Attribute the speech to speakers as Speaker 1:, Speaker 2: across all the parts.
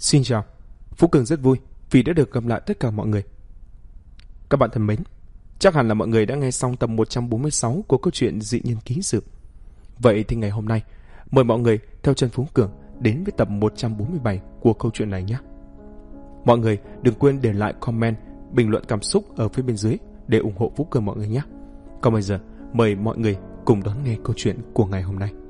Speaker 1: Xin chào, Phú Cường rất vui vì đã được gặp lại tất cả mọi người. Các bạn thân mến, chắc hẳn là mọi người đã nghe xong tập 146 của câu chuyện Dị Nhân Ký Sự. Vậy thì ngày hôm nay, mời mọi người theo chân Phú Cường đến với tập 147 của câu chuyện này nhé. Mọi người đừng quên để lại comment, bình luận cảm xúc ở phía bên dưới để ủng hộ Phú Cường mọi người nhé. Còn bây giờ, mời mọi người cùng đón nghe câu chuyện của ngày hôm nay.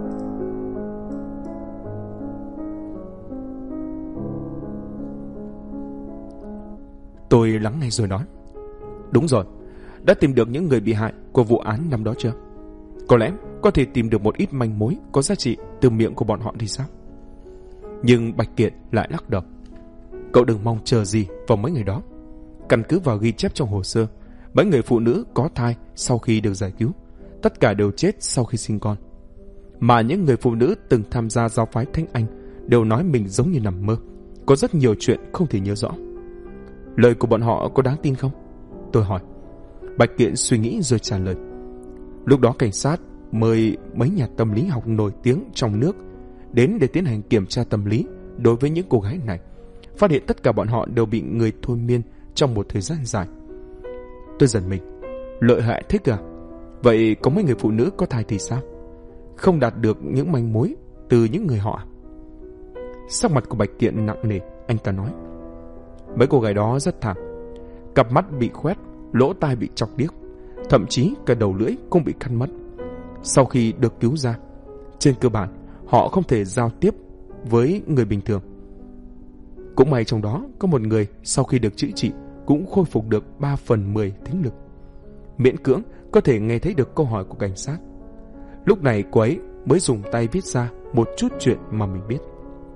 Speaker 1: Tôi lắng nghe rồi nói. Đúng rồi, đã tìm được những người bị hại của vụ án năm đó chưa? Có lẽ có thể tìm được một ít manh mối có giá trị từ miệng của bọn họ thì sao? Nhưng Bạch Kiện lại lắc đầu. Cậu đừng mong chờ gì vào mấy người đó. Căn cứ vào ghi chép trong hồ sơ, mấy người phụ nữ có thai sau khi được giải cứu, tất cả đều chết sau khi sinh con. Mà những người phụ nữ từng tham gia giáo phái Thánh Anh đều nói mình giống như nằm mơ, có rất nhiều chuyện không thể nhớ rõ. Lời của bọn họ có đáng tin không? Tôi hỏi. Bạch Kiện suy nghĩ rồi trả lời. Lúc đó cảnh sát mời mấy nhà tâm lý học nổi tiếng trong nước đến để tiến hành kiểm tra tâm lý đối với những cô gái này, phát hiện tất cả bọn họ đều bị người thôi miên trong một thời gian dài. Tôi giật mình. Lợi hại thích à? Vậy có mấy người phụ nữ có thai thì sao? Không đạt được những manh mối từ những người họ? Sắc mặt của Bạch Kiện nặng nề, anh ta nói. Mấy cô gái đó rất thảm. Cặp mắt bị khoét, lỗ tai bị chọc điếc, thậm chí cả đầu lưỡi cũng bị cắt mất. Sau khi được cứu ra, trên cơ bản họ không thể giao tiếp với người bình thường. Cũng may trong đó có một người sau khi được chữa trị cũng khôi phục được 3/10 thính lực, miễn cưỡng có thể nghe thấy được câu hỏi của cảnh sát. Lúc này cô ấy mới dùng tay viết ra một chút chuyện mà mình biết.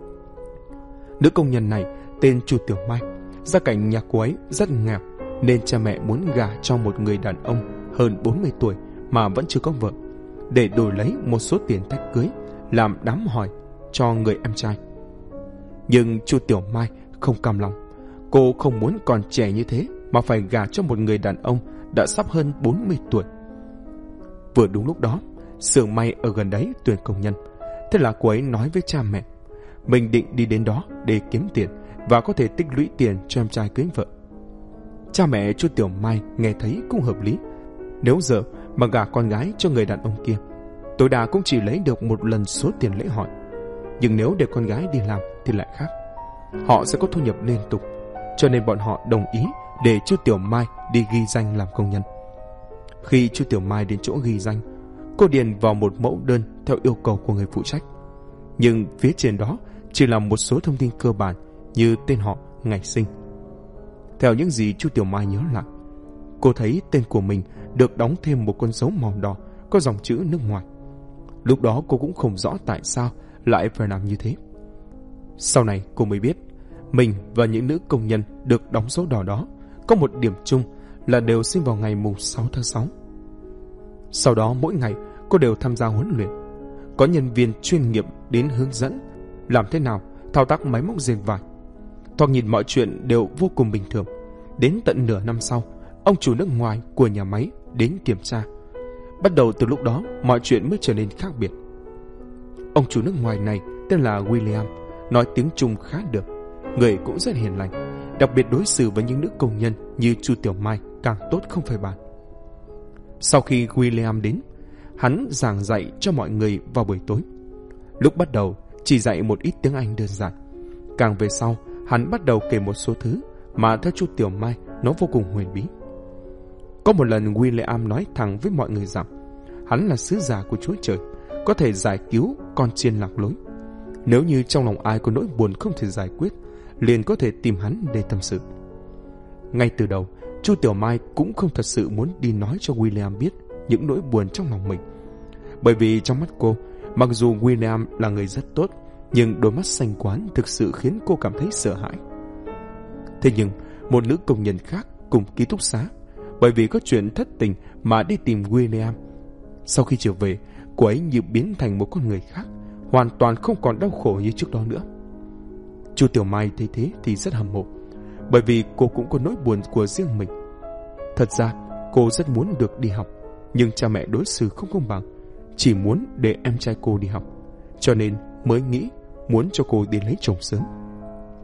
Speaker 1: Nữ công nhân này tên Chu Tiểu Mai. Gia cảnh nhà cô ấy rất nghèo nên cha mẹ muốn gả cho một người đàn ông hơn 40 tuổi mà vẫn chưa có vợ, để đổi lấy một số tiền thách cưới làm đám hỏi cho người em trai. Nhưng Chu Tiểu Mai không cam lòng. Cô không muốn còn trẻ như thế mà phải gả cho một người đàn ông đã sắp hơn 40 tuổi. Vừa đúng lúc đó, xưởng may ở gần đấy tuyển công nhân. Thế là cô ấy nói với cha mẹ mình định đi đến đó để kiếm tiền và có thể tích lũy tiền cho em trai cưới vợ. Cha mẹ Chu Tiểu Mai nghe thấy cũng hợp lý. Nếu giờ mà gả con gái cho người đàn ông kia, tối đa cũng chỉ lấy được một lần số tiền lễ hỏi. Nhưng nếu để con gái đi làm thì lại khác. Họ sẽ có thu nhập liên tục, cho nên bọn họ đồng ý để Chu Tiểu Mai đi ghi danh làm công nhân. Khi Chu Tiểu Mai đến chỗ ghi danh, cô điền vào một mẫu đơn theo yêu cầu của người phụ trách. Nhưng phía trên đó chỉ là một số thông tin cơ bản như tên họ, ngày sinh. Theo những gì Chu Tiểu Mai nhớ lại, cô thấy tên của mình được đóng thêm một con dấu màu đỏ có dòng chữ nước ngoài. Lúc đó cô cũng không rõ tại sao lại phải làm như thế. Sau này cô mới biết, mình và những nữ công nhân được đóng dấu đỏ đó có một điểm chung là đều sinh vào ngày mùng 6 tháng 6. Sau đó mỗi ngày cô đều tham gia huấn luyện. Có nhân viên chuyên nghiệp đến hướng dẫn làm thế nào thao tác máy móc dệt vải. Thoạt nhìn mọi chuyện đều vô cùng bình thường. Đến tận nửa năm sau, ông chủ nước ngoài của nhà máy đến kiểm tra. Bắt đầu từ lúc đó, mọi chuyện mới trở nên khác biệt. Ông chủ nước ngoài này tên là William, nói tiếng Trung khá được, người cũng rất hiền lành, đặc biệt đối xử với những nữ công nhân như Chu Tiểu Mai càng tốt không phải bàn. Sau khi William đến, hắn giảng dạy cho mọi người vào buổi tối. Lúc bắt đầu chỉ dạy một ít tiếng Anh đơn giản. Càng về sau, hắn bắt đầu kể một số thứ mà theo Chu Tiểu Mai nó vô cùng huyền bí. Có một lần William nói thẳng với mọi người rằng hắn là sứ giả của Chúa Trời, có thể giải cứu con chiên lạc lối. Nếu như trong lòng ai có nỗi buồn không thể giải quyết, liền có thể tìm hắn để tâm sự. Ngay từ đầu, Chu Tiểu Mai cũng không thật sự muốn đi nói cho William biết những nỗi buồn trong lòng mình. Bởi vì trong mắt cô, mặc dù William là người rất tốt, nhưng đôi mắt xanh quán thực sự khiến cô cảm thấy sợ hãi. Thế nhưng, một nữ công nhân khác cùng ký túc xá, bởi vì có chuyện thất tình mà đi tìm William. Sau khi trở về, cô ấy như biến thành một con người khác, hoàn toàn không còn đau khổ như trước đó nữa. Chu Tiểu Mai thấy thế thì rất hâm mộ, bởi vì cô cũng có nỗi buồn của riêng mình. Thật ra, cô rất muốn được đi học, nhưng cha mẹ đối xử không công bằng, chỉ muốn để em trai cô đi học, cho nên mới nghĩ muốn cho cô đi lấy chồng sớm.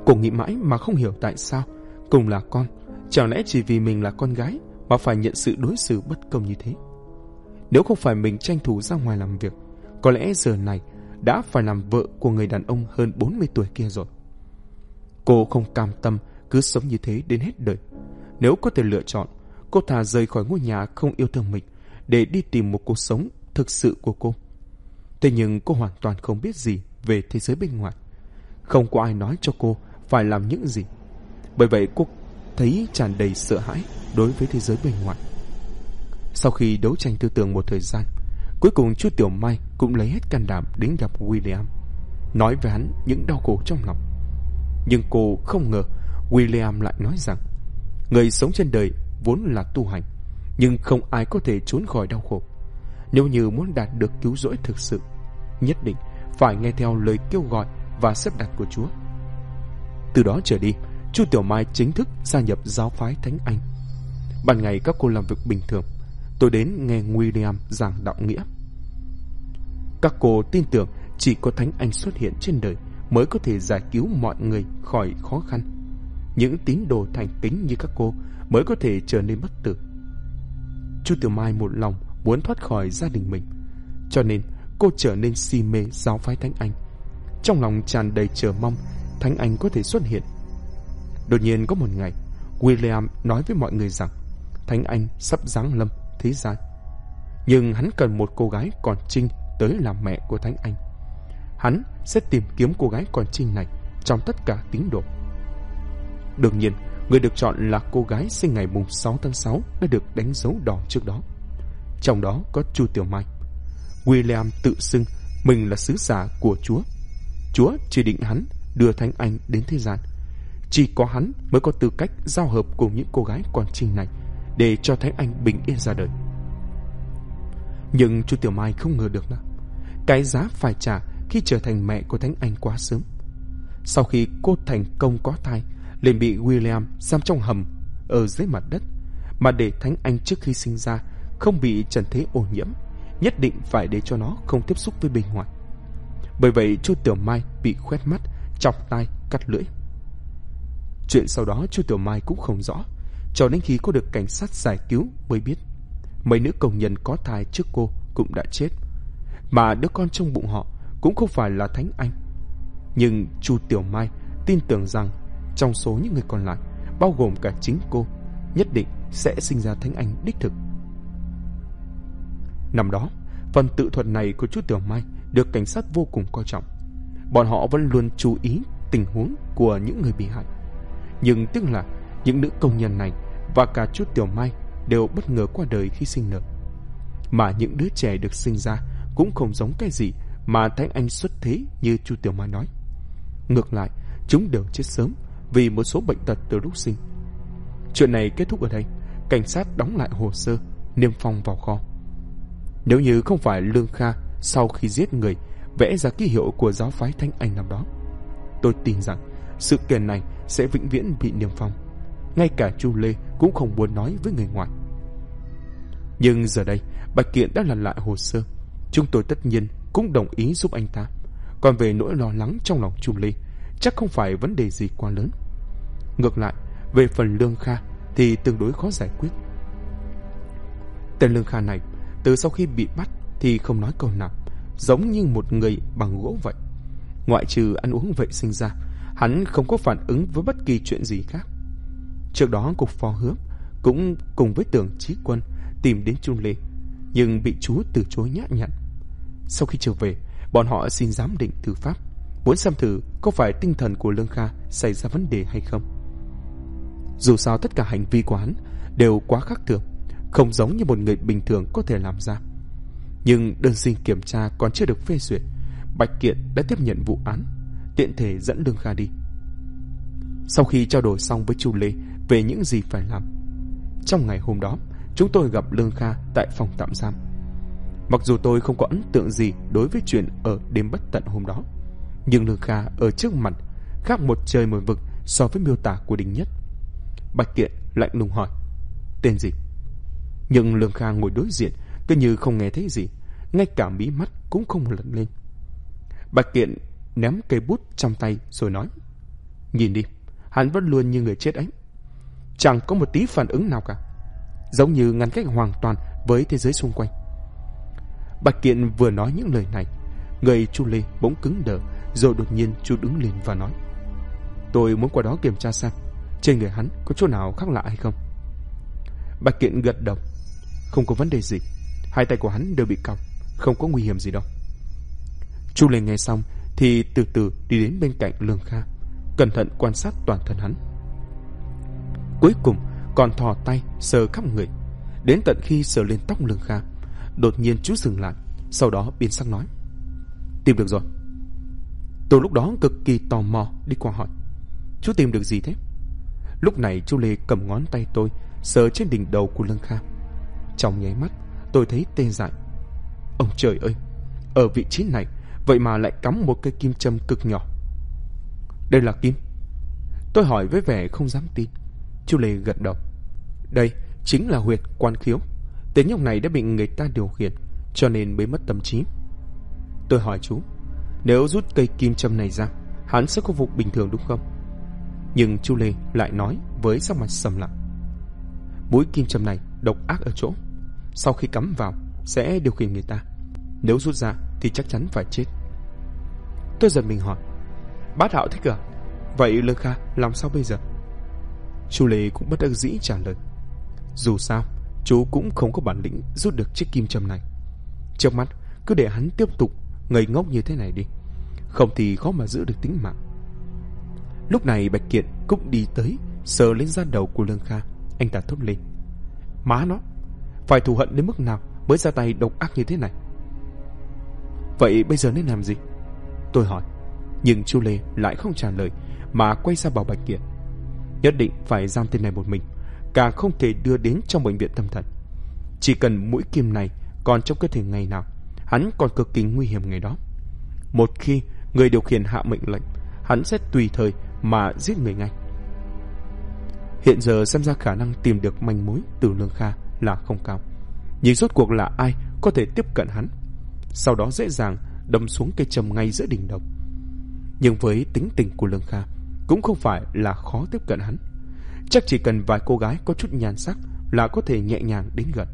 Speaker 1: Cô nghĩ mãi mà không hiểu tại sao cùng là con, chẳng lẽ chỉ vì mình là con gái mà phải nhận sự đối xử bất công như thế. Nếu không phải mình tranh thủ ra ngoài làm việc, có lẽ giờ này đã phải làm vợ của người đàn ông hơn 40 tuổi kia rồi. Cô không cam tâm cứ sống như thế đến hết đời. Nếu có thể lựa chọn, cô thà rời khỏi ngôi nhà không yêu thương mình để đi tìm một cuộc sống thực sự của cô. Thế nhưng cô hoàn toàn không biết gì về thế giới bên ngoài. Không có ai nói cho cô phải làm những gì. Bởi vậy cô thấy tràn đầy sợ hãi đối với thế giới bên ngoài. Sau khi đấu tranh tư tưởng một thời gian, cuối cùng chú Tiểu Mai cũng lấy hết can đảm đến gặp William, nói với hắn những đau khổ trong lòng. Nhưng cô không ngờ William lại nói rằng người sống trên đời vốn là tu hành, nhưng không ai có thể trốn khỏi đau khổ. Nếu như muốn đạt được cứu rỗi thực sự, nhất định phải nghe theo lời kêu gọi và xếp đặt của Chúa. Từ đó trở đi, chú Tiểu Mai chính thức gia nhập giáo phái Thánh Anh. Ban ngày các cô làm việc bình thường, tôi đến nghe William giảng đạo nghĩa. Các cô tin tưởng chỉ có Thánh Anh xuất hiện trên đời mới có thể giải cứu mọi người khỏi khó khăn. Những tín đồ thành kính như các cô mới có thể trở nên bất tử. Chú Tiểu Mai một lòng muốn thoát khỏi gia đình mình, cho nên cô trở nên si mê giáo phái Thánh Anh, trong lòng tràn đầy chờ mong Thánh Anh có thể xuất hiện. Đột nhiên có một ngày, William nói với mọi người rằng Thánh Anh sắp giáng lâm thế gian, nhưng hắn cần một cô gái còn trinh tới làm mẹ của Thánh Anh. Hắn sẽ tìm kiếm cô gái còn trinh này trong tất cả tín đồ. Đương nhiên, người được chọn là cô gái sinh ngày mùng 6 tháng 6 đã được đánh dấu đỏ trước đó. Trong đó có chú Tiểu Mai. William tự xưng mình là sứ giả của Chúa. Chúa chỉ định hắn đưa Thánh Anh đến thế gian. Chỉ có hắn mới có tư cách giao hợp cùng những cô gái còn trinh này để cho Thánh Anh bình yên ra đời. Nhưng chú Tiểu Mai không ngờ được là cái giá phải trả khi trở thành mẹ của Thánh Anh quá sớm. Sau khi cô thành công có thai, liền bị William giam trong hầm ở dưới mặt đất, mà để Thánh Anh trước khi sinh ra không bị trần thế ô nhiễm, nhất định phải để cho nó không tiếp xúc với bên ngoài. Bởi vậy chú Tiểu Mai bị khoét mắt, chọc tai, cắt lưỡi. Chuyện sau đó chú Tiểu Mai cũng không rõ, cho đến khi cô được cảnh sát giải cứu mới biết mấy nữ công nhân có thai trước cô cũng đã chết, mà đứa con trong bụng họ cũng không phải là Thánh Anh. Nhưng chú Tiểu Mai tin tưởng rằng trong số những người còn lại, bao gồm cả chính cô, nhất định sẽ sinh ra Thánh Anh đích thực. Năm đó, phần tự thuật này của chú Tiểu Mai được cảnh sát vô cùng coi trọng. Bọn họ vẫn luôn chú ý tình huống của những người bị hại. Nhưng tức là những nữ công nhân này và cả chú Tiểu Mai đều bất ngờ qua đời khi sinh nở. Mà những đứa trẻ được sinh ra cũng không giống cái gì mà Thánh Anh xuất thế như chú Tiểu Mai nói. Ngược lại, chúng đều chết sớm vì một số bệnh tật từ lúc sinh. Chuyện này kết thúc ở đây. Cảnh sát đóng lại hồ sơ, niêm phong vào kho. Nếu như không phải Lương Kha sau khi giết người vẽ ra ký hiệu của giáo phái Thánh Anh năm đó, tôi tin rằng sự kiện này sẽ vĩnh viễn bị niêm phong. Ngay cả chú Lê cũng không muốn nói với người ngoài. Nhưng giờ đây Bạch Kiện đã làm lại hồ sơ, chúng tôi tất nhiên cũng đồng ý giúp anh ta. Còn về nỗi lo lắng trong lòng chú Lê, chắc không phải vấn đề gì quá lớn. Ngược lại, về phần Lương Kha thì tương đối khó giải quyết. Tên Lương Kha này từ sau khi bị bắt thì không nói câu nào, giống như một người bằng gỗ vậy. Ngoại trừ ăn uống vệ sinh ra, hắn không có phản ứng với bất kỳ chuyện gì khác. Trước đó cục phó Hứa cũng cùng với Tưởng Chí Quân tìm đến Chu Lê, nhưng bị chú từ chối nhã nhặn. Sau khi trở về, bọn họ xin giám định tư pháp, muốn xem thử có phải tinh thần của Lương Kha xảy ra vấn đề hay không. Dù sao tất cả hành vi của hắn đều quá khác thường, không giống như một người bình thường có thể làm ra. Nhưng đơn xin kiểm tra còn chưa được phê duyệt, Bạch Kiện đã tiếp nhận vụ án, tiện thể dẫn Lương Kha đi. Sau khi trao đổi xong với Chu Lê về những gì phải làm, trong ngày hôm đó chúng tôi gặp Lương Kha tại phòng tạm giam. Mặc dù tôi không có ấn tượng gì đối với chuyện ở đêm bất tận hôm đó, nhưng Lương Kha ở trước mặt khác một trời một vực so với miêu tả của Đinh Nhất. Bạch Kiện lạnh lùng hỏi tên gì, nhưng Lương Kha ngồi đối diện cứ như không nghe thấy gì, ngay cả mí mắt cũng không lật lên. Bạch Kiện ném cây bút trong tay rồi nói: Nhìn đi, hắn vẫn luôn như người chết ấy. Chẳng có một tí phản ứng nào cả, giống như ngăn cách hoàn toàn với thế giới xung quanh. Bạch Kiện vừa nói những lời này, người Chu Lê bỗng cứng đờ, rồi đột nhiên Chu đứng lên và nói: tôi muốn qua đó kiểm tra xem trên người hắn có chỗ nào khác lạ hay không. Bạch Kiện gật đầu: không có vấn đề gì, hai tay của hắn đều bị còng, không có nguy hiểm gì đâu. Chu Lê nghe xong thì từ từ đi đến bên cạnh Lương Kha, cẩn thận quan sát toàn thân hắn. Cuối cùng còn thò tay sờ khắp người, đến tận khi sờ lên tóc Lương Kha. Đột nhiên chú dừng lại, sau đó biến sắc nói: tìm được rồi. Tôi lúc đó cực kỳ tò mò đi qua hỏi: chú tìm được gì thế? Lúc này Chu Lê cầm ngón tay tôi sờ trên đỉnh đầu của Lương Kha. Trong nháy mắt tôi thấy tê dại. Ông trời ơi, ở vị trí này vậy mà lại cắm một cây kim châm cực nhỏ. Đây là kim? Tôi hỏi với vẻ không dám tin. Chu Lê gật đầu: đây chính là huyệt quan khiếu. Tên nhóc này đã bị người ta điều khiển, cho nên mới mất tâm trí. Tôi hỏi chú: nếu rút cây kim châm này ra, hắn sẽ khôi phục bình thường đúng không? Nhưng Chu Lê lại nói với sắc mặt sầm lặng: mũi kim châm này độc ác ở chỗ, sau khi cắm vào sẽ điều khiển người ta, nếu rút ra thì chắc chắn phải chết. Tôi giật mình hỏi: bát Hạo thích à? Vậy Lương Kha làm sao bây giờ? Chu Lê cũng bất đắc dĩ trả lời: dù sao chú cũng không có bản lĩnh rút được chiếc kim châm này. Trước mắt cứ để hắn tiếp tục ngây ngốc như thế này đi, không thì khó mà giữ được tính mạng. Lúc này Bạch Kiện cũng đi tới, sờ lên da đầu của Lương Kha. Anh ta thốt lên: má nó, phải thù hận đến mức nào mới ra tay độc ác như thế này? Vậy bây giờ nên làm gì? Tôi hỏi. Nhưng Chu Lê lại không trả lời, mà quay ra bảo Bạch Kiện: nhất định phải giam tên này một mình, càng không thể đưa đến trong bệnh viện tâm thần. Chỉ cần mũi kim này còn trong cơ thể ngày nào, hắn còn cực kỳ nguy hiểm ngày đó. Một khi người điều khiển hạ mệnh lệnh, hắn sẽ tùy thời mà giết người ngay. Hiện giờ xem ra khả năng tìm được manh mối từ Lương Kha là không cao. Nhưng rốt cuộc là ai có thể tiếp cận hắn, sau đó dễ dàng đâm xuống cây châm ngay giữa đỉnh đầu? Nhưng với tính tình của Lương Kha, cũng không phải là khó tiếp cận hắn. Chắc chỉ cần vài cô gái có chút nhan sắc là có thể nhẹ nhàng đến gần.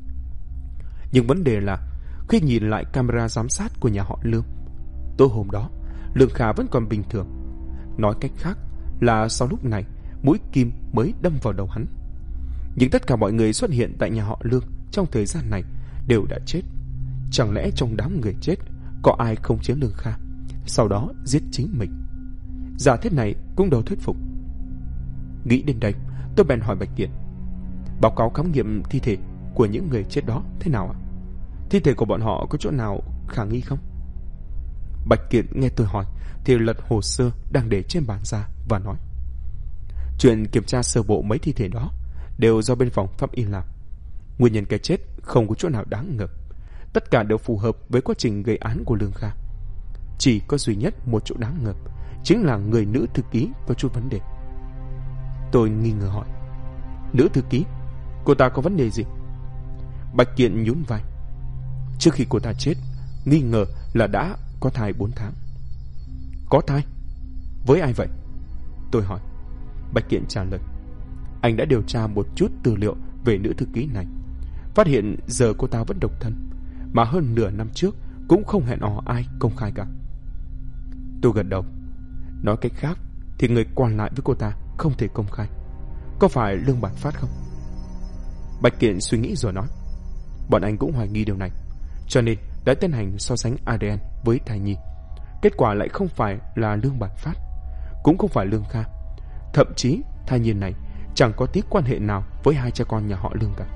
Speaker 1: Nhưng vấn đề là khi nhìn lại camera giám sát của nhà họ Lương, tối hôm đó Lương Kha vẫn còn bình thường. Nói cách khác là sau lúc này mũi kim mới đâm vào đầu hắn. Nhưng tất cả mọi người xuất hiện tại nhà họ Lương trong thời gian này đều đã chết. Chẳng lẽ trong đám người chết có ai không chế Lương Kha, sau đó giết chính mình? Giả thiết này cũng đâu thuyết phục. Nghĩ đến đây, tôi bèn hỏi Bạch Kiện: báo cáo khám nghiệm thi thể của những người chết đó thế nào ạ? Thi thể của bọn họ có chỗ nào khả nghi không? Bạch Kiện nghe tôi hỏi thì lật hồ sơ đang để trên bàn ra và nói: chuyện kiểm tra sơ bộ mấy thi thể đó đều do bên phòng pháp y làm. Nguyên nhân cái chết không có chỗ nào đáng ngờ, tất cả đều phù hợp với quá trình gây án của Lương Kha. Chỉ có duy nhất một chỗ đáng ngờ, chính là người nữ thư ký có chút vấn đề. Tôi nghi ngờ hỏi: nữ thư ký? Cô ta có vấn đề gì? Bạch Kiện nhún vai: trước khi cô ta chết, nghi ngờ là đã có thai 4 tháng. Có thai? Với ai vậy? Tôi hỏi. Bạch Kiện trả lời: anh đã điều tra một chút tư liệu về nữ thư ký này, phát hiện giờ cô ta vẫn độc thân, mà hơn nửa năm trước cũng không hẹn hò ai công khai cả. Tôi gật đầu. Nói cách khác thì người còn lại với cô ta không thể công khai. Có phải Lương Bản Phát không? Bạch Kiện suy nghĩ rồi nói: bọn anh cũng hoài nghi điều này, cho nên đã tiến hành so sánh ADN với thai nhi. Kết quả lại không phải là Lương Bản Phát, cũng không phải Lương Kha. Thậm chí thai nhi này chẳng có tí quan hệ nào với hai cha con nhà họ Lương cả.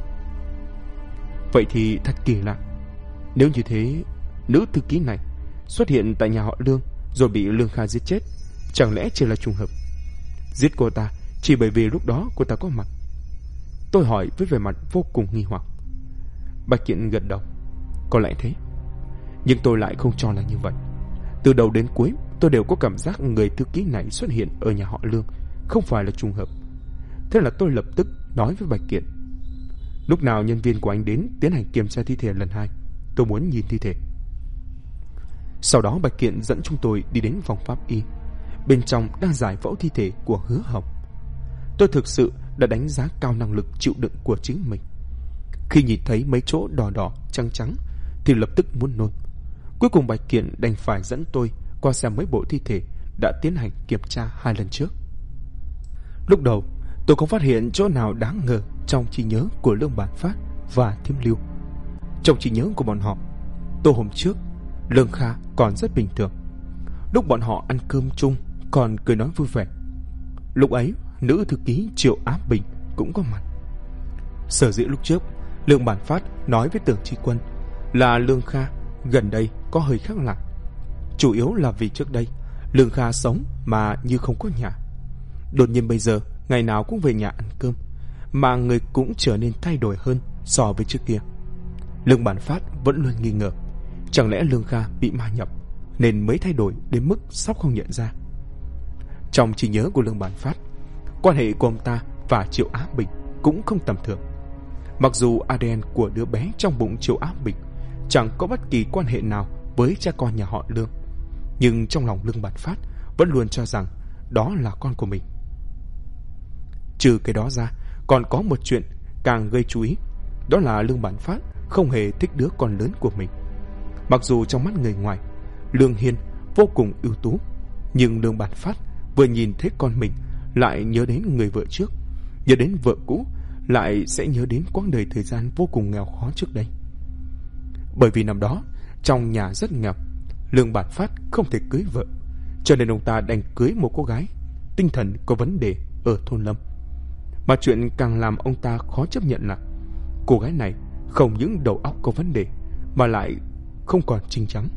Speaker 1: Vậy thì thật kỳ lạ. Nếu như thế, nữ thư ký này xuất hiện tại nhà họ Lương rồi bị Lương Kha giết chết, chẳng lẽ chỉ là trùng hợp? Giết cô ta chỉ bởi vì lúc đó cô ta có mặt? Tôi hỏi với vẻ mặt vô cùng nghi hoặc. Bạch Kiện gật đầu. Có lẽ thế. Nhưng tôi lại không cho là như vậy. Từ đầu đến cuối tôi đều có cảm giác người thư ký này xuất hiện ở nhà họ Lương không phải là trùng hợp. Thế là tôi lập tức nói với Bạch Kiện: lúc nào nhân viên của anh đến tiến hành kiểm tra thi thể lần 2, tôi muốn nhìn thi thể. Sau đó Bạch Kiện dẫn chúng tôi đi đến phòng pháp y. bên trong đang giải phẫu thi thể của Hứa Hồng. Tôi thực sự đã đánh giá cao năng lực chịu đựng của chính mình. Khi nhìn thấy mấy chỗ đỏ đỏ trắng trắng thì lập tức muốn nôn. Cuối cùng Bạch Kiện đành phải dẫn tôi qua xem mấy bộ thi thể đã tiến hành kiểm tra 2 lần trước. Lúc đầu tôi không phát hiện chỗ nào đáng ngờ trong trí nhớ của Lương Bản Phát và Thiêm Lưu. Trong trí nhớ của bọn họ, tối hôm trước Lương Kha còn rất bình thường. Lúc bọn họ ăn cơm chung còn cười nói vui vẻ. Lúc ấy nữ thư ký Triệu Á Bình cũng có mặt. Sở dĩ lúc trước Lương Bản Phát nói với Tưởng Chi Quân là Lương Kha gần đây có hơi khác lạ, chủ yếu là vì trước đây Lương Kha sống mà như không có nhà. Đột nhiên bây giờ ngày nào cũng về nhà ăn cơm, mà người cũng trở nên thay đổi hơn so với trước kia. Lương Bản Phát vẫn luôn nghi ngờ, chẳng lẽ Lương Kha bị ma nhập nên mới thay đổi đến mức sắp không nhận ra. Trong trí nhớ của Lương Bản Phát, quan hệ của ông ta và Triệu Á Bình cũng không tầm thường. Mặc dù ADN của đứa bé trong bụng Triệu Á Bình chẳng có bất kỳ quan hệ nào với cha con nhà họ Lương, nhưng trong lòng Lương Bản Phát vẫn luôn cho rằng đó là con của mình. Trừ cái đó ra, còn có một chuyện càng gây chú ý, đó là Lương Bản Phát không hề thích đứa con lớn của mình. Mặc dù trong mắt người ngoài, Lương Hiên vô cùng ưu tú, nhưng Lương Bản Phát vừa nhìn thấy con mình lại nhớ đến người vợ trước, nhớ đến vợ cũ, lại sẽ nhớ đến quãng đời thời gian vô cùng nghèo khó trước đây. Bởi vì năm đó trong nhà rất nghèo, Lương Bản Phát không thể cưới vợ, cho nên ông ta đành cưới một cô gái tinh thần có vấn đề ở thôn Lâm. Mà chuyện càng làm ông ta khó chấp nhận là cô gái này không những đầu óc có vấn đề mà lại không còn trinh trắng.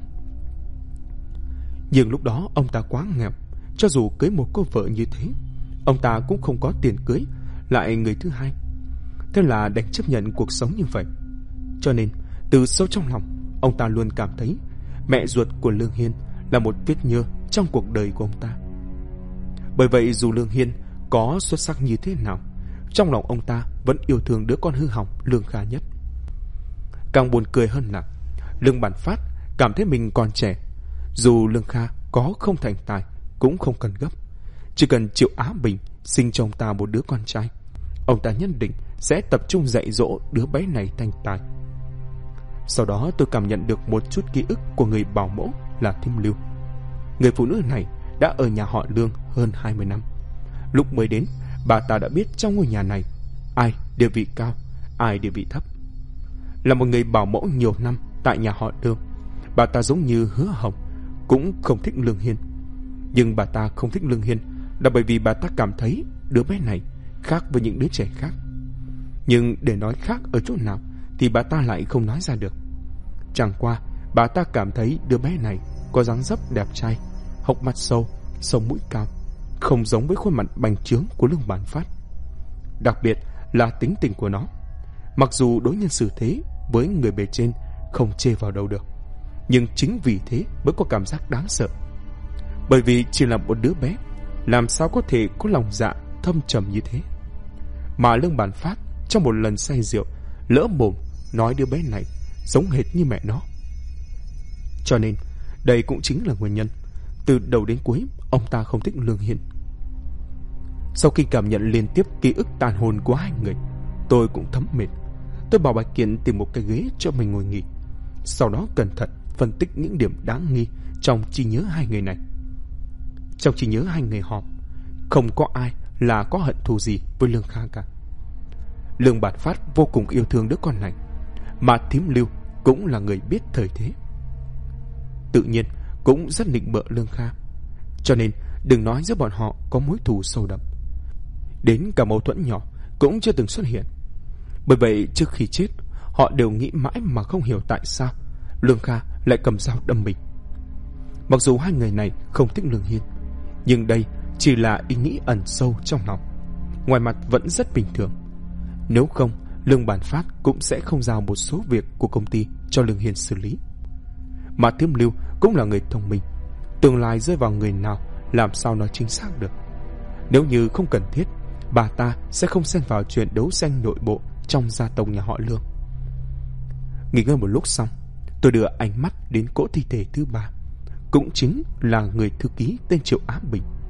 Speaker 1: Nhưng lúc đó ông ta quá nghèo, cho dù cưới một cô vợ như thế, ông ta cũng không có tiền cưới lại người thứ hai. Thế là đành chấp nhận cuộc sống như vậy. Cho nên từ sâu trong lòng, ông ta luôn cảm thấy mẹ ruột của Lương Hiên là một vết nhơ trong cuộc đời của ông ta. Bởi vậy dù Lương Hiên có xuất sắc như thế nào, trong lòng ông ta vẫn yêu thương đứa con hư hỏng Lương Kha nhất. Càng buồn cười hơn là Lương Bản Phát cảm thấy mình còn trẻ, dù Lương Kha có không thành tài cũng không cần gấp. Chỉ cần Triệu Á Bình sinh cho ông ta một đứa con trai, ông ta nhất định sẽ tập trung dạy dỗ đứa bé này thành tài. Sau đó tôi cảm nhận được một chút ký ức của người bảo mẫu là Thiêm Lưu. Người phụ nữ này đã ở nhà họ Lương hơn 20 năm. Lúc mới đến, bà ta đã biết trong ngôi nhà này ai địa vị cao, ai địa vị thấp. Là một người bảo mẫu nhiều năm tại nhà họ Lương, bà ta giống như Hứa Hồng cũng không thích Lương Hiên. Nhưng bà ta không thích Lương Hiên là bởi vì bà ta cảm thấy đứa bé này khác với những đứa trẻ khác. Nhưng để nói khác ở chỗ nào thì bà ta lại không nói ra được. Chẳng qua bà ta cảm thấy đứa bé này có dáng dấp đẹp trai, hốc mắt sâu, sống mũi cao, không giống với khuôn mặt bành trướng của Lương Bản Phát. Đặc biệt là tính tình của nó. Mặc dù đối nhân xử thế với người bề trên không chê vào đâu được, nhưng chính vì thế mới có cảm giác đáng sợ. Bởi vì chỉ là một đứa bé, làm sao có thể có lòng dạ thâm trầm như thế. Mà Lương Bản Phát trong một lần say rượu lỡ mồm nói đứa bé này giống hệt như mẹ nó. Cho nên đây cũng chính là nguyên nhân từ đầu đến cuối ông ta không thích Lương Hiên. Sau khi cảm nhận liên tiếp ký ức tàn hồn của hai người, tôi cũng thấm mệt. Tôi bảo Bạch Kiện tìm một cái ghế cho mình ngồi nghỉ, sau đó cẩn thận phân tích những điểm đáng nghi trong trí nhớ hai người này. Trong trí nhớ hai người họ, không có ai là có hận thù gì với Lương Kha cả. Lương Bản Phát vô cùng yêu thương đứa con này, mà Thím Lưu cũng là người biết thời thế, tự nhiên cũng rất nịnh bợ Lương Kha. Cho nên đừng nói giữa bọn họ có mối thù sâu đậm, đến cả mâu thuẫn nhỏ cũng chưa từng xuất hiện. Bởi vậy trước khi chết, họ đều nghĩ mãi mà không hiểu tại sao Lương Kha lại cầm dao đâm mình. Mặc dù hai người này không thích Lương Hiên, nhưng đây chỉ là ý nghĩ ẩn sâu trong lòng, ngoài mặt vẫn rất bình thường. Nếu không, Lương Bản Phát cũng sẽ không giao một số việc của công ty cho Lương Hiên xử lý. Mà Thiêm Lưu cũng là người thông minh, tương lai rơi vào người nào làm sao nói chính xác được. Nếu như không cần thiết, bà ta sẽ không xen vào chuyện đấu tranh nội bộ trong gia tộc nhà họ Lương. Nghỉ ngơi một lúc xong, tôi đưa ánh mắt đến cỗ thi thể thứ ba, cũng chính là người thư ký tên Triệu Á Bình.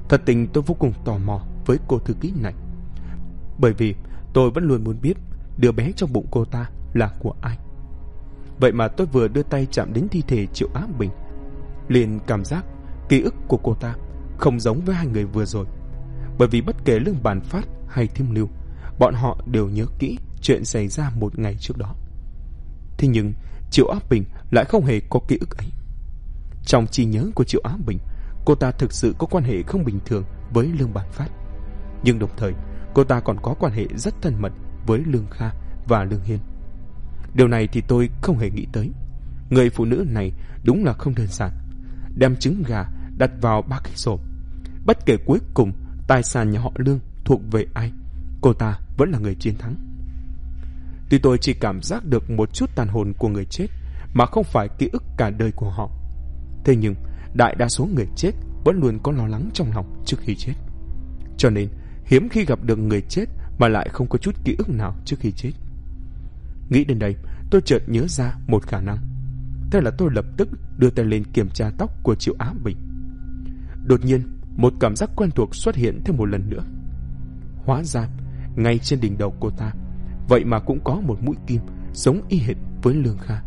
Speaker 1: Thật tình tôi vô cùng tò mò với cô thư ký này, bởi vì tôi vẫn luôn muốn biết đứa bé trong bụng cô ta là của ai. Vậy mà tôi vừa đưa tay chạm đến thi thể Triệu Á Bình, liền cảm giác ký ức của cô ta không giống với hai người vừa rồi. Bởi vì bất kể Lương Bản Phát hay Thiêm Lưu, bọn họ đều nhớ kỹ chuyện xảy ra một ngày trước đó. Thế nhưng Triệu Á Bình lại không hề có ký ức ấy. Trong trí nhớ của Triệu Á Bình, cô ta thực sự có quan hệ không bình thường với Lương Bản Phát, nhưng đồng thời cô ta còn có quan hệ rất thân mật với Lương Kha và Lương Hiên. Điều này thì tôi không hề nghĩ tới. Người phụ nữ này đúng là không đơn giản, đem trứng gà đặt vào 3 cái rổ. Bất kể cuối cùng tài sản nhà họ Lương thuộc về ai, cô ta vẫn là người chiến thắng. Tuy tôi chỉ cảm giác được một chút tàn hồn của người chết, mà không phải ký ức cả đời của họ, thế nhưng đại đa số người chết vẫn luôn có lo lắng trong lòng trước khi chết. Cho nên hiếm khi gặp được người chết mà lại không có chút ký ức nào trước khi chết. Nghĩ đến đây, tôi chợt nhớ ra một khả năng. Thế là tôi lập tức đưa tay lên kiểm tra tóc của Triệu Á Bình. Đột nhiên, một cảm giác quen thuộc xuất hiện thêm một lần nữa. Hóa ra, ngay trên đỉnh đầu cô ta, vậy mà cũng có một mũi kim giống y hệt với Lương Kha.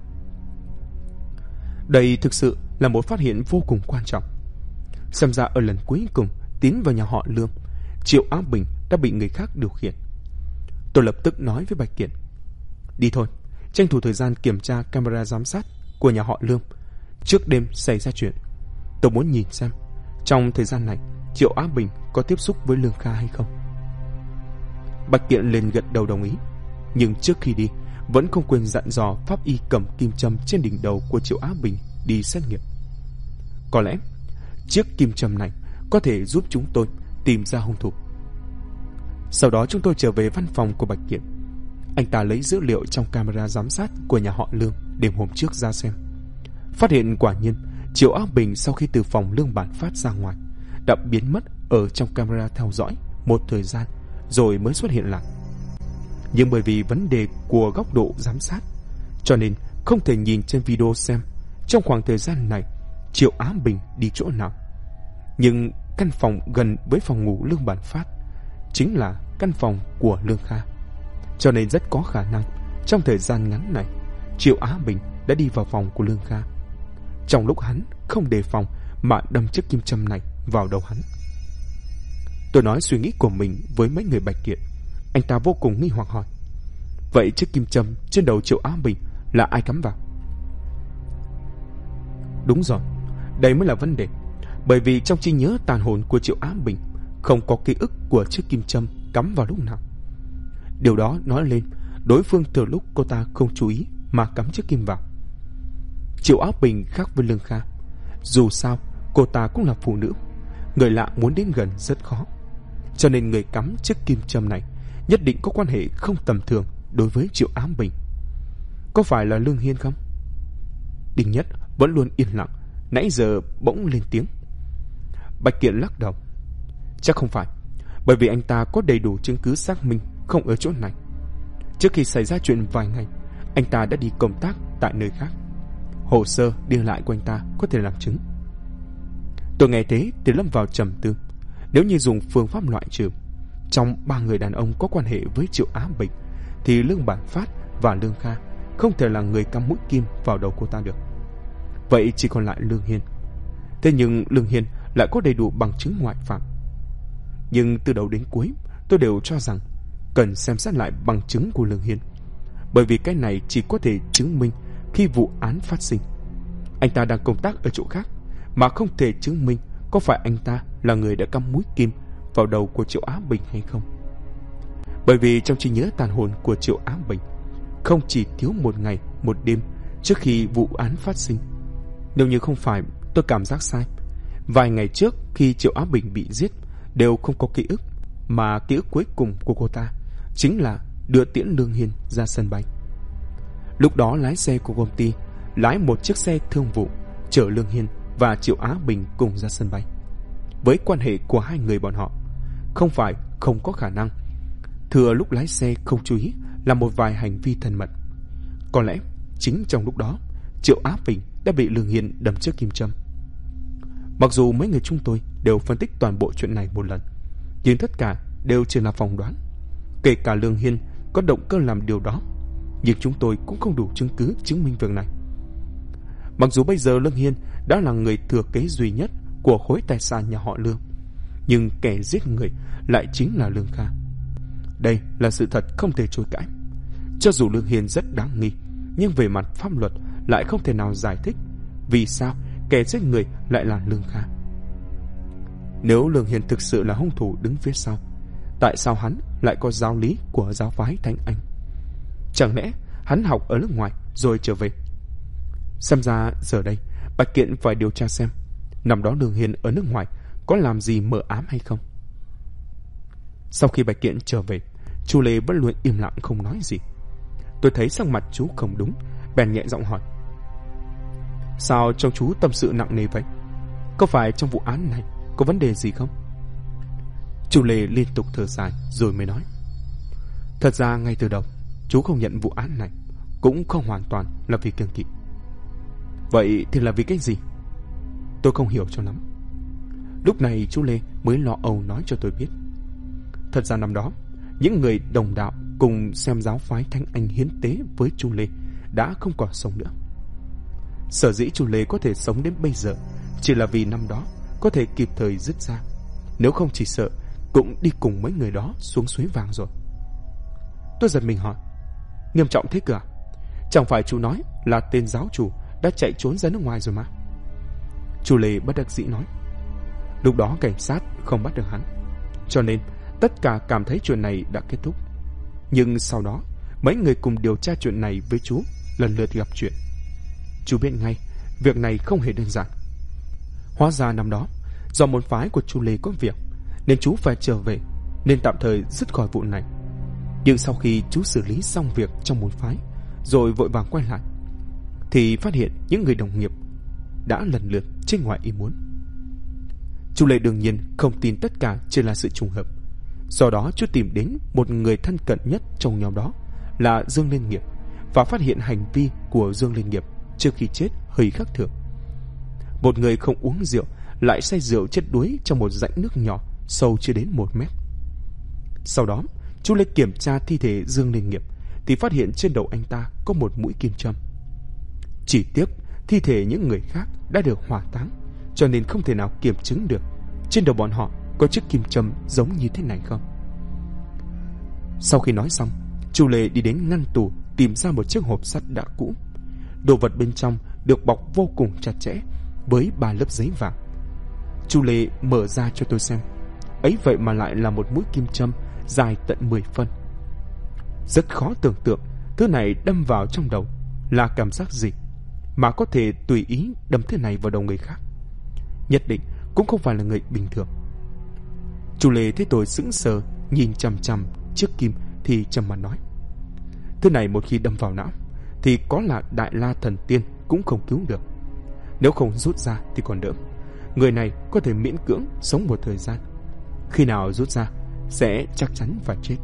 Speaker 1: Đây thực sự là một phát hiện vô cùng quan trọng. Xem ra ở lần cuối cùng tiến vào nhà họ Lương, Triệu Á Bình đã bị người khác điều khiển. Tôi lập tức nói với Bạch Kiện: đi thôi, tranh thủ thời gian kiểm tra camera giám sát của nhà họ Lương. Trước đêm xảy ra chuyện, tôi muốn nhìn xem trong thời gian này Triệu Á Bình có tiếp xúc với Lương Kha hay không. Bạch Kiện liền gật đầu đồng ý, nhưng trước khi đi vẫn không quên dặn dò pháp y cầm kim châm trên đỉnh đầu của Triệu Á Bình đi xét nghiệm. Có lẽ chiếc kim châm này có thể giúp chúng tôi tìm ra hung thủ. Sau đó chúng tôi trở về văn phòng của Bạch Kiện. Anh ta lấy dữ liệu trong camera giám sát của nhà họ Lương đêm hôm trước ra xem. Phát hiện quả nhiên Triệu Á Bình sau khi từ phòng Lương Bản Phát ra ngoài đã biến mất ở trong camera theo dõi một thời gian rồi mới xuất hiện lại. Nhưng bởi vì vấn đề của góc độ giám sát, cho nên không thể nhìn trên video xem trong khoảng thời gian này Triệu Á Bình đi chỗ nào. Nhưng căn phòng gần với phòng ngủ Lương Bản Phát chính là căn phòng của Lương Kha, cho nên rất có khả năng trong thời gian ngắn này Triệu Á Bình đã đi vào phòng của Lương Kha trong lúc hắn không đề phòng mà đâm chiếc kim châm này vào đầu hắn. Tôi nói suy nghĩ của mình với mấy người Bạch Kiện. Anh ta vô cùng nghi hoặc hỏi: vậy chiếc kim châm trên đầu Triệu Á Bình là ai cắm vào? Đúng rồi, đây mới là vấn đề. Bởi vì trong trí nhớ tàn hồn của Triệu Á Bình không có ký ức của chiếc kim châm cắm vào lúc nào. Điều đó nói lên đối phương từ lúc cô ta không chú ý mà cắm chiếc kim vào. Triệu Á Bình khác với Lương Kha. Dù sao cô ta cũng là phụ nữ, người lạ muốn đến gần rất khó, cho nên người cắm chiếc kim châm này nhất định có quan hệ không tầm thường đối với Triệu Á Bình. Có phải là Lương Hiên không? Đinh Nhất vẫn luôn yên lặng, nãy giờ bỗng lên tiếng. Bạch Kiện lắc đầu: chắc không phải, bởi vì anh ta có đầy đủ chứng cứ xác minh không ở chỗ này. Trước khi xảy ra chuyện vài ngày, anh ta đã đi công tác tại nơi khác. Hồ sơ đi lại của anh ta có thể làm chứng. Tôi nghe thế thì lâm vào trầm tư. Nếu như dùng phương pháp loại trừ, trong 3 người đàn ông có quan hệ với Triệu Á Bình thì Lương Bản Phát và Lương Kha không thể là người cắm mũi kim vào đầu cô ta được. Vậy chỉ còn lại Lương Hiên. Thế nhưng Lương Hiên lại có đầy đủ bằng chứng ngoại phạm. Nhưng từ đầu đến cuối tôi đều cho rằng cần xem xét lại bằng chứng của Lương Hiên, bởi vì cái này chỉ có thể chứng minh khi vụ án phát sinh anh ta đang công tác ở chỗ khác, mà không thể chứng minh có phải anh ta là người đã cắm mũi kim vào đầu của Triệu Á Bình hay không. Bởi vì trong trí nhớ tàn hồn của Triệu Á Bình không chỉ thiếu một ngày một đêm trước khi vụ án phát sinh. Nếu như không phải tôi cảm giác sai, vài ngày trước khi Triệu Á Bình bị giết đều không có ký ức, mà ký ức cuối cùng của cô ta chính là đưa tiễn Lương Hiên ra sân bay. Lúc đó lái xe của công ty lái một chiếc xe thương vụ chở Lương Hiên và Triệu Á Bình cùng ra sân bay. Với quan hệ của hai người bọn họ, không phải không có khả năng thừa lúc lái xe không chú ý làm một vài hành vi thân mật. Có lẽ chính trong lúc đó Triệu Á Bình đã bị Lương Hiên đâm chiếc kim châm. Mặc dù mấy người chúng tôi đều phân tích toàn bộ chuyện này một lần, nhưng tất cả đều chỉ là phỏng đoán. Kể cả Lương Hiên có động cơ làm điều đó, nhưng chúng tôi cũng không đủ chứng cứ chứng minh việc này. Mặc dù bây giờ Lương Hiên đã là người thừa kế duy nhất của khối tài sản nhà họ Lương, nhưng kẻ giết người lại chính là Lương Kha. Đây là sự thật không thể chối cãi. Cho dù Lương Hiên rất đáng nghi, nhưng về mặt pháp luật lại không thể nào giải thích vì sao kẻ giết người lại là Lương Kha. Nếu Lương Hiên thực sự là hung thủ đứng phía sau, tại sao hắn lại có giáo lý của giáo phái Thánh Anh? Chẳng lẽ hắn học ở nước ngoài rồi trở về? Xem ra giờ đây Bạch Kiện phải điều tra xem năm đó Lương Hiên ở nước ngoài có làm gì mờ ám hay không. Sau khi Bạch Kiện trở về, chú Lê vẫn luôn im lặng không nói gì. Tôi thấy sắc mặt chú không đúng, bèn nhẹ giọng hỏi: Sao trông chú tâm sự nặng nề vậy? Có phải trong vụ án này có vấn đề gì không? Chú Lê liên tục thở dài rồi mới nói: Thật ra ngay từ đầu chú không nhận vụ án này cũng không hoàn toàn là vì kiêng kỵ. Vậy thì là vì cái gì? Tôi không hiểu cho lắm. Lúc này chú Lê mới lo âu nói cho tôi biết. Thật ra năm đó, những người đồng đạo cùng xem giáo phái Thánh Anh hiến tế với chú Lê đã không còn sống nữa. Sở dĩ chú Lê có thể sống đến bây giờ chỉ là vì năm đó có thể kịp thời dứt ra. Nếu không chỉ sợ cũng đi cùng mấy người đó xuống suối vàng rồi. Tôi giật mình hỏi: Nghiêm trọng thế cơ à? Chẳng phải chú nói là tên giáo chủ đã chạy trốn ra nước ngoài rồi mà? Chú Lê bất đắc dĩ nói: Lúc đó cảnh sát không bắt được hắn, cho nên tất cả cảm thấy chuyện này đã kết thúc. Nhưng sau đó mấy người cùng điều tra chuyện này với chú lần lượt gặp chuyện. Chú biết ngay việc này không hề đơn giản. Hóa ra năm đó do môn phái của chú Lê có việc nên chú phải trở về, nên tạm thời dứt khỏi vụ này. Nhưng sau khi chú xử lý xong việc trong môn phái rồi vội vàng quay lại thì phát hiện những người đồng nghiệp đã lần lượt chết ngoài ý muốn. Chú Lê đương nhiên không tin tất cả chỉ là sự trùng hợp. Do đó chú tìm đến một người thân cận nhất trong nhóm đó là Dương Liên Nghiệp và phát hiện hành vi của Dương Liên Nghiệp trước khi chết hơi khác thường. Một người không uống rượu lại say rượu chết đuối trong một rãnh nước nhỏ sâu chưa đến 1 mét. Sau đó chú Lê kiểm tra thi thể Dương Liên Nghiệp thì phát hiện trên đầu anh ta có một mũi kim châm. Chỉ tiếc thi thể những người khác đã được hỏa táng, cho nên không thể nào kiểm chứng được trên đầu bọn họ có chiếc kim châm giống như thế này không. Sau khi nói xong, chú Lê đi đến ngăn tủ tìm ra một chiếc hộp sắt đã cũ. Đồ vật bên trong được bọc vô cùng chặt chẽ với 3 lớp giấy vàng. Chú Lê mở ra cho tôi xem. Ấy vậy mà lại là một mũi kim châm dài tận 10 phân. Rất khó tưởng tượng thứ này đâm vào trong đầu là cảm giác gì mà có thể tùy ý đâm thứ này vào đầu người khác. Nhất định cũng không phải là người bình thường. Chú Lê thấy tôi sững sờ nhìn chằm chằm chiếc kim thì trầm mặt nói: Thứ này một khi đâm vào não thì có là Đại La Thần Tiên cũng không cứu được. Nếu không rút ra thì còn đỡ. Người này có thể miễn cưỡng sống một thời gian, khi nào rút ra sẽ chắc chắn phải chết.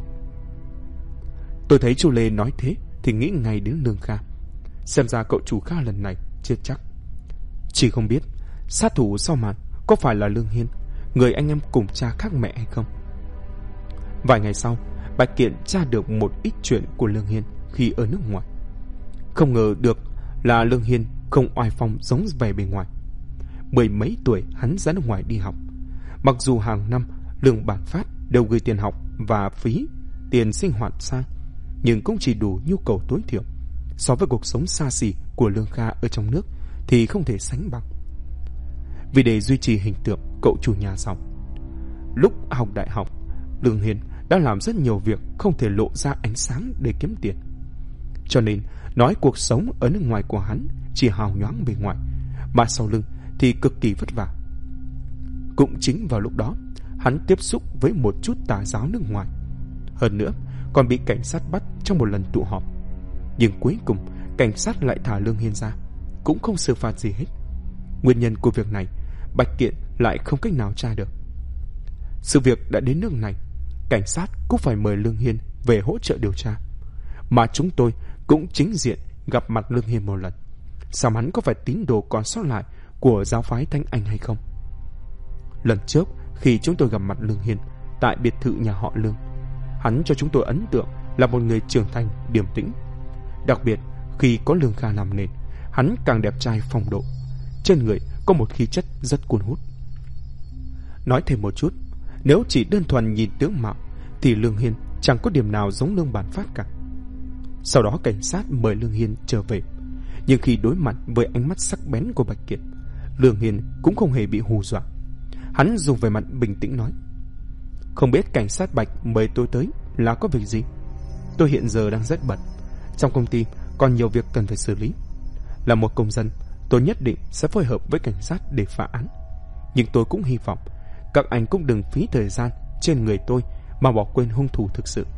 Speaker 1: Tôi thấy chú Lê nói thế thì nghĩ ngay đến Lương Kha. Xem ra cậu chủ Kha lần này chết chắc. Chỉ không biết sát thủ sau màn có phải là Lương Hiên, người anh em cùng cha khác mẹ hay không. Vài ngày sau, Bạch Kiện tra được một ít chuyện của Lương Hiên khi ở nước ngoài. Không ngờ được là Lương Hiên không oai phong giống vẻ bề ngoài. 10 mấy tuổi hắn ra nước ngoài đi học. Mặc dù hàng năm Lương Bản Phát đều gửi tiền học và phí tiền sinh hoạt sang, nhưng cũng chỉ đủ nhu cầu tối thiểu. So với cuộc sống xa xỉ của Lương Kha ở trong nước thì không thể sánh bằng. Vì để duy trì hình tượng cậu chủ nhà giàu, lúc học đại học, Lương Hiên đã làm rất nhiều việc không thể lộ ra ánh sáng để kiếm tiền. Cho nên nói cuộc sống ở nước ngoài của hắn chỉ hào nhoáng bề ngoài, mà sau lưng thì cực kỳ vất vả. Cũng chính vào lúc đó, hắn tiếp xúc với một chút tà giáo nước ngoài. Hơn nữa, còn bị cảnh sát bắt trong một lần tụ họp. Nhưng cuối cùng, cảnh sát lại thả Lương Hiên ra, cũng không xử phạt gì hết. Nguyên nhân của việc này, Bạch Kiện lại không cách nào tra được. Sự việc đã đến nước này, cảnh sát cũng phải mời Lương Hiên về hỗ trợ điều tra. Mà chúng tôi cũng chính diện gặp mặt Lương Hiên một lần. Xem hắn có phải tín đồ còn sót lại của giáo phái Thánh Anh hay không. Lần trước khi chúng tôi gặp mặt Lương Hiên tại biệt thự nhà họ Lương, hắn cho chúng tôi ấn tượng là một người trưởng thành, điềm tĩnh. Đặc biệt khi có Lương Kha làm nền, hắn càng đẹp trai phong độ. Trên người có một khí chất rất cuốn hút. Nói thêm một chút, nếu chỉ đơn thuần nhìn tướng mạo thì Lương Hiên chẳng có điểm nào giống Lương Bản Phát cả. Sau đó cảnh sát mời Lương Hiên trở về, nhưng khi đối mặt với ánh mắt sắc bén của Bạch Kiệt, Lương Hiên cũng không hề bị hù dọa. Hắn dùng vẻ mặt bình tĩnh nói: "Không biết cảnh sát Bạch mời tôi tới là có việc gì? Tôi hiện giờ đang rất bận, trong công ty còn nhiều việc cần phải xử lý. Là một công dân, tôi nhất định sẽ phối hợp với cảnh sát để phá án. Nhưng tôi cũng hy vọng các anh cũng đừng phí thời gian trên người tôi mà bỏ quên hung thủ thực sự."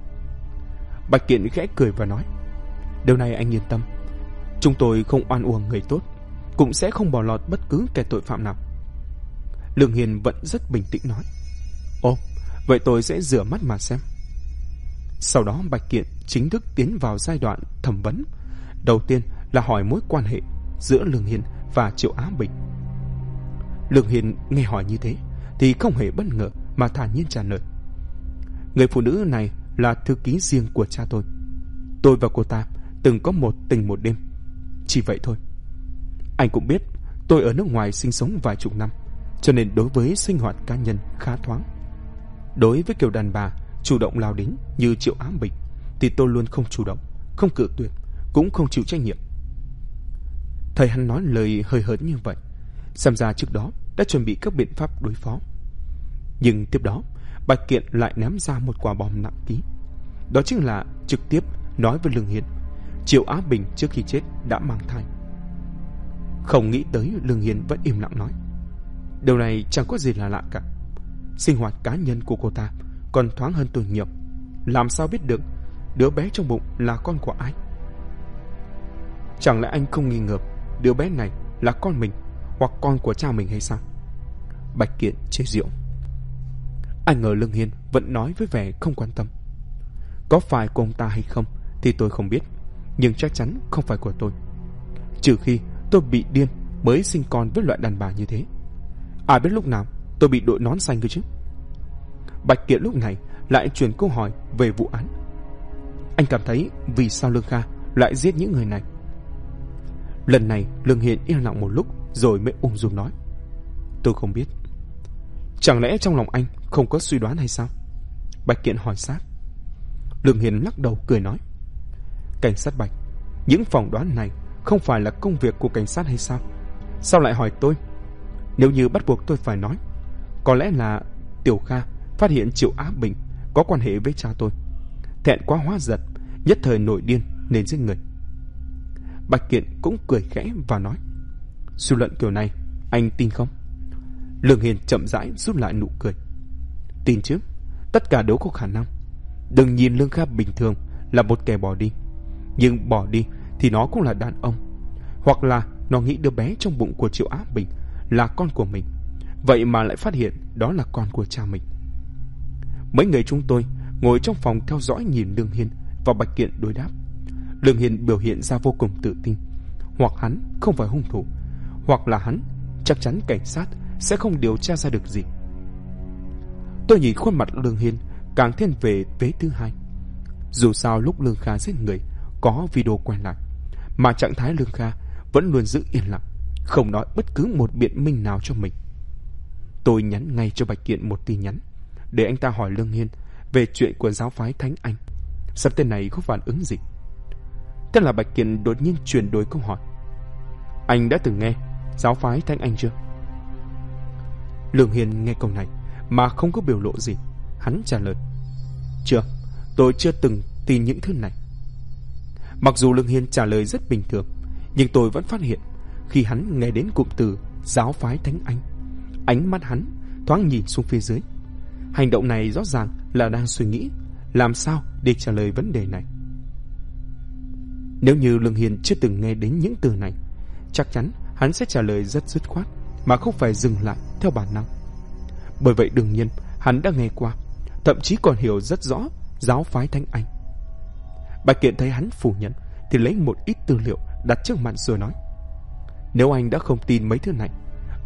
Speaker 1: Bạch Kiện khẽ cười và nói: "Điều này anh yên tâm, chúng tôi không oan uổng người tốt, cũng sẽ không bỏ lọt bất cứ kẻ tội phạm nào." Lương Hiền vẫn rất bình tĩnh nói: "Ồ, vậy tôi sẽ rửa mắt mà xem." Sau đó Bạch Kiện chính thức tiến vào giai đoạn thẩm vấn. Đầu tiên là hỏi mối quan hệ giữa Lương Hiền và Triệu Á Bình. Lương Hiền nghe hỏi như thế thì không hề bất ngờ mà thản nhiên trả lời: "Người phụ nữ này là thư ký riêng của cha tôi. Tôi và cô ta từng có một tình một đêm. Chỉ vậy thôi. Anh cũng biết tôi ở nước ngoài sinh sống vài chục năm, cho nên đối với sinh hoạt cá nhân khá thoáng. Đối với kiểu đàn bà chủ động lao đến như Triệu Á Bình thì tôi luôn không chủ động, không cự tuyệt, cũng không chịu trách nhiệm." Thầy hắn nói lời hơi hớn như vậy, xem ra trước đó đã chuẩn bị các biện pháp đối phó. Nhưng tiếp đó Bạch Kiện lại ném ra một quả bom nặng ký. Đó chính là trực tiếp nói với Lương Hiền Triệu Á Bình trước khi chết đã mang thai. Không nghĩ tới Lương Hiền vẫn im lặng nói: "Điều này chẳng có gì là lạ cả. Sinh hoạt cá nhân của cô ta còn thoáng hơn tôi nhiều. Làm sao biết được đứa bé trong bụng là con của ai? Chẳng lẽ anh không nghi ngờ đứa bé này là con mình hoặc con của cha mình hay sao?" Bạch Kiện chế giễu. Anh ngờ Lương Hiên vẫn nói với vẻ không quan tâm: "Có phải của ông ta hay không thì tôi không biết, nhưng chắc chắn không phải của tôi. Trừ khi tôi bị điên mới sinh con với loại đàn bà như thế. Ai biết lúc nào tôi bị đội nón xanh cơ chứ?" Bạch Kiện lúc này lại chuyển câu hỏi về vụ án: "Anh cảm thấy vì sao Lương Kha lại giết những người này?" Lần này Lương Hiên yên lặng một lúc rồi mới ung dung nói: "Tôi không biết." "Chẳng lẽ trong lòng anh không có suy đoán hay sao?" Bạch Kiện hỏi sát. Lương Hiên lắc đầu cười nói: "Cảnh sát Bạch, những phỏng đoán này không phải là công việc của cảnh sát hay sao? Sao lại hỏi tôi? Nếu như bắt buộc tôi phải nói, có lẽ là Tiểu Kha phát hiện Triệu Á Bình có quan hệ với cha tôi, thẹn quá hóa giận, nhất thời nổi điên nên giết người." Bạch Kiện cũng cười khẽ và nói: "Suy luận kiểu này anh tin không?" Lương Hiền chậm rãi rút lại nụ cười: "Tin chứ, tất cả đều có khả năng. Đừng nhìn Lương Kha bình thường là một kẻ bỏ đi, nhưng bỏ đi thì nó cũng là đàn ông. Hoặc là nó nghĩ đứa bé trong bụng của Triệu Á Bình là con của mình, vậy mà lại phát hiện đó là con của cha mình." Mấy người chúng tôi ngồi trong phòng theo dõi nhìn Lương Hiên và Bạch Kiện đối đáp. Lương Hiên biểu hiện ra vô cùng tự tin, hoặc hắn không phải hung thủ, hoặc là hắn chắc chắn cảnh sát sẽ không điều tra ra được gì. Tôi nhìn khuôn mặt Lương Hiên càng thiên về vế thứ hai. Dù sao lúc Lương Kha giết người có video quay lại, mà trạng thái Lương Kha vẫn luôn giữ yên lặng, không nói bất cứ một biện minh nào cho mình. Tôi nhắn ngay cho Bạch Kiện một tin nhắn để anh ta hỏi Lương Hiên về chuyện của giáo phái Thánh Anh, xem tên này có phản ứng gì. Thế là Bạch Kiện đột nhiên chuyển đổi câu hỏi: "Anh đã từng nghe giáo phái Thánh Anh chưa?" Lương Hiên nghe câu này mà không có biểu lộ gì. Hắn trả lời: "Chưa, tôi chưa từng tin những thứ này." Mặc dù Lương Hiên trả lời rất bình thường, nhưng tôi vẫn phát hiện khi hắn nghe đến cụm từ giáo phái Thánh Anh, ánh mắt hắn thoáng nhìn xuống phía dưới. Hành động này rõ ràng là đang suy nghĩ làm sao để trả lời vấn đề này. Nếu như Lương Hiên chưa từng nghe đến những từ này, chắc chắn hắn sẽ trả lời rất dứt khoát mà không phải dừng lại theo bản năng. Bởi vậy đương nhiên hắn đã nghe qua, thậm chí còn hiểu rất rõ giáo phái Thánh Anh. Bạch Kiện thấy hắn phủ nhận thì lấy một ít tư liệu đặt trước mặt rồi nói: "Nếu anh đã không tin mấy thứ này,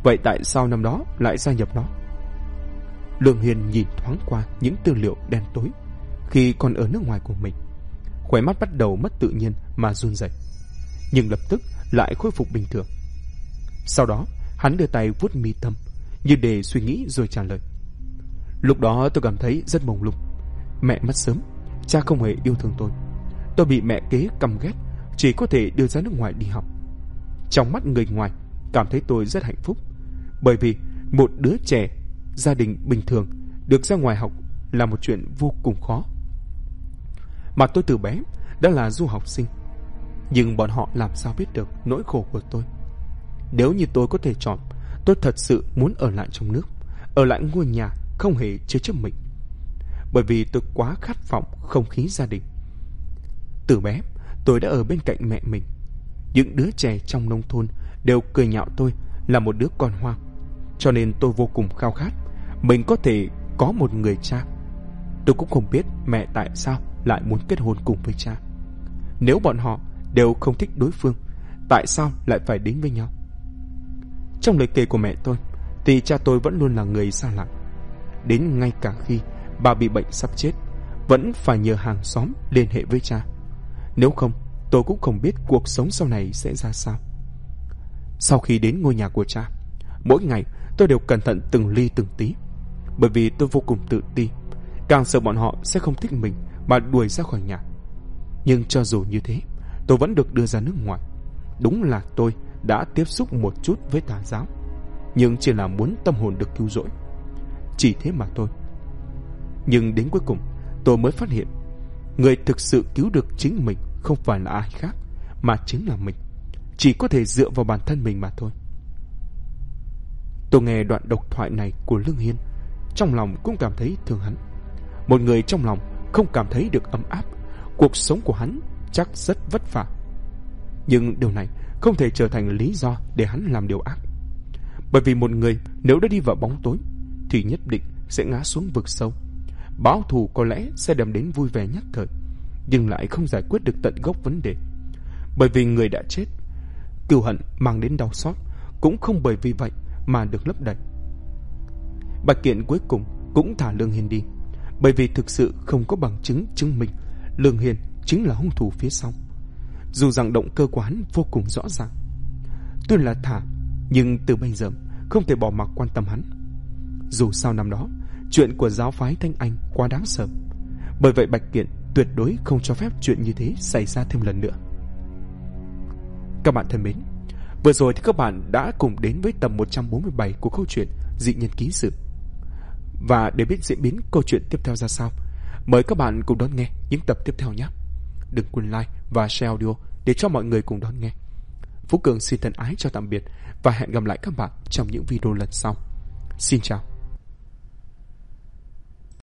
Speaker 1: Vậy tại sao năm đó lại gia nhập nó? Lương Hiền nhìn thoáng qua những tư liệu đen tối khi còn ở nước ngoài của mình. Khóe mắt bắt đầu mất tự nhiên mà run rẩy, nhưng lập tức lại khôi phục bình thường. Sau đó hắn đưa tay vuốt mi tâm như để suy nghĩ rồi trả lời. Lúc đó tôi cảm thấy rất mông lung. Mẹ mất sớm, cha không hề yêu thương tôi. Tôi bị mẹ kế căm ghét, chỉ có thể đưa ra nước ngoài đi học. Trong mắt người ngoài cảm thấy tôi rất hạnh phúc, bởi vì một đứa trẻ gia đình bình thường được ra ngoài học là một chuyện vô cùng khó. Mà tôi từ bé đã là du học sinh, nhưng bọn họ làm sao biết được nỗi khổ của tôi. Nếu như tôi có thể chọn, tôi thật sự muốn ở lại trong nước, ở lại ngôi nhà không hề chứa chấp mình, bởi vì tôi quá khát vọng không khí gia đình. Từ bé tôi đã ở bên cạnh mẹ mình. Những đứa trẻ trong nông thôn đều cười nhạo tôi là một đứa con hoang, cho nên tôi vô cùng khao khát mình có thể có một người cha. Tôi cũng không biết mẹ tại sao lại muốn kết hôn cùng với cha. Nếu bọn họ đều không thích đối phương, tại sao lại phải đến với nhau? Trong lời kể của mẹ tôi thì cha tôi vẫn luôn là người xa lạ. Đến ngay cả khi bà bị bệnh sắp chết, vẫn phải nhờ hàng xóm liên hệ với cha. Nếu không, tôi cũng không biết cuộc sống sau này sẽ ra sao. Sau khi đến ngôi nhà của cha, mỗi ngày tôi đều cẩn thận từng ly từng tí, bởi vì tôi vô cùng tự ti, càng sợ bọn họ sẽ không thích mình mà đuổi ra khỏi nhà. Nhưng cho dù như thế, tôi vẫn được đưa ra nước ngoài. Đúng là tôi đã tiếp xúc một chút với tà giáo, nhưng chỉ là muốn tâm hồn được cứu rỗi, chỉ thế mà thôi. Nhưng đến cuối cùng tôi mới phát hiện, người thực sự cứu được chính mình không phải là ai khác, mà chính là mình. Chỉ có thể dựa vào bản thân mình mà thôi. Tôi nghe đoạn độc thoại này của Lương Hiên, trong lòng cũng cảm thấy thương hắn. Một người trong lòng không cảm thấy được ấm áp, cuộc sống của hắn chắc rất vất vả. Nhưng điều này không thể trở thành lý do để hắn làm điều ác. Bởi vì một người nếu đã đi vào bóng tối thì nhất định sẽ ngã xuống vực sâu. Báo thù có lẽ sẽ đem đến vui vẻ nhất thời, nhưng lại không giải quyết được tận gốc vấn đề. Bởi vì người đã chết, cừu hận mang đến đau xót cũng không bởi vì vậy mà được lấp đầy. Bạch Kiện cuối cùng cũng thả Lương Hiên đi, bởi vì thực sự không có bằng chứng chứng minh Lương Hiên chính là hung thủ phía sau. Dù rằng động cơ của hắn vô cùng rõ ràng. Tuy là thả, nhưng từ bây giờ không thể bỏ mặc quan tâm hắn. Dù sao năm đó chuyện của giáo phái Thanh Anh quá đáng sợ, bởi vậy Bạch Kiện tuyệt đối không cho phép chuyện như thế xảy ra thêm lần nữa. Các bạn thân mến, vừa rồi thì các bạn đã cùng đến với tập 147 của câu chuyện Dị Nhân Ký Sự. Và để biết diễn biến câu chuyện tiếp theo ra sao, mời các bạn cùng đón nghe những tập tiếp theo nhé. Đừng quên like và share audio để cho mọi người cùng đón nghe. Phú Cường xin thân ái chào tạm biệt và hẹn gặp lại các bạn trong những video lần sau. Xin chào.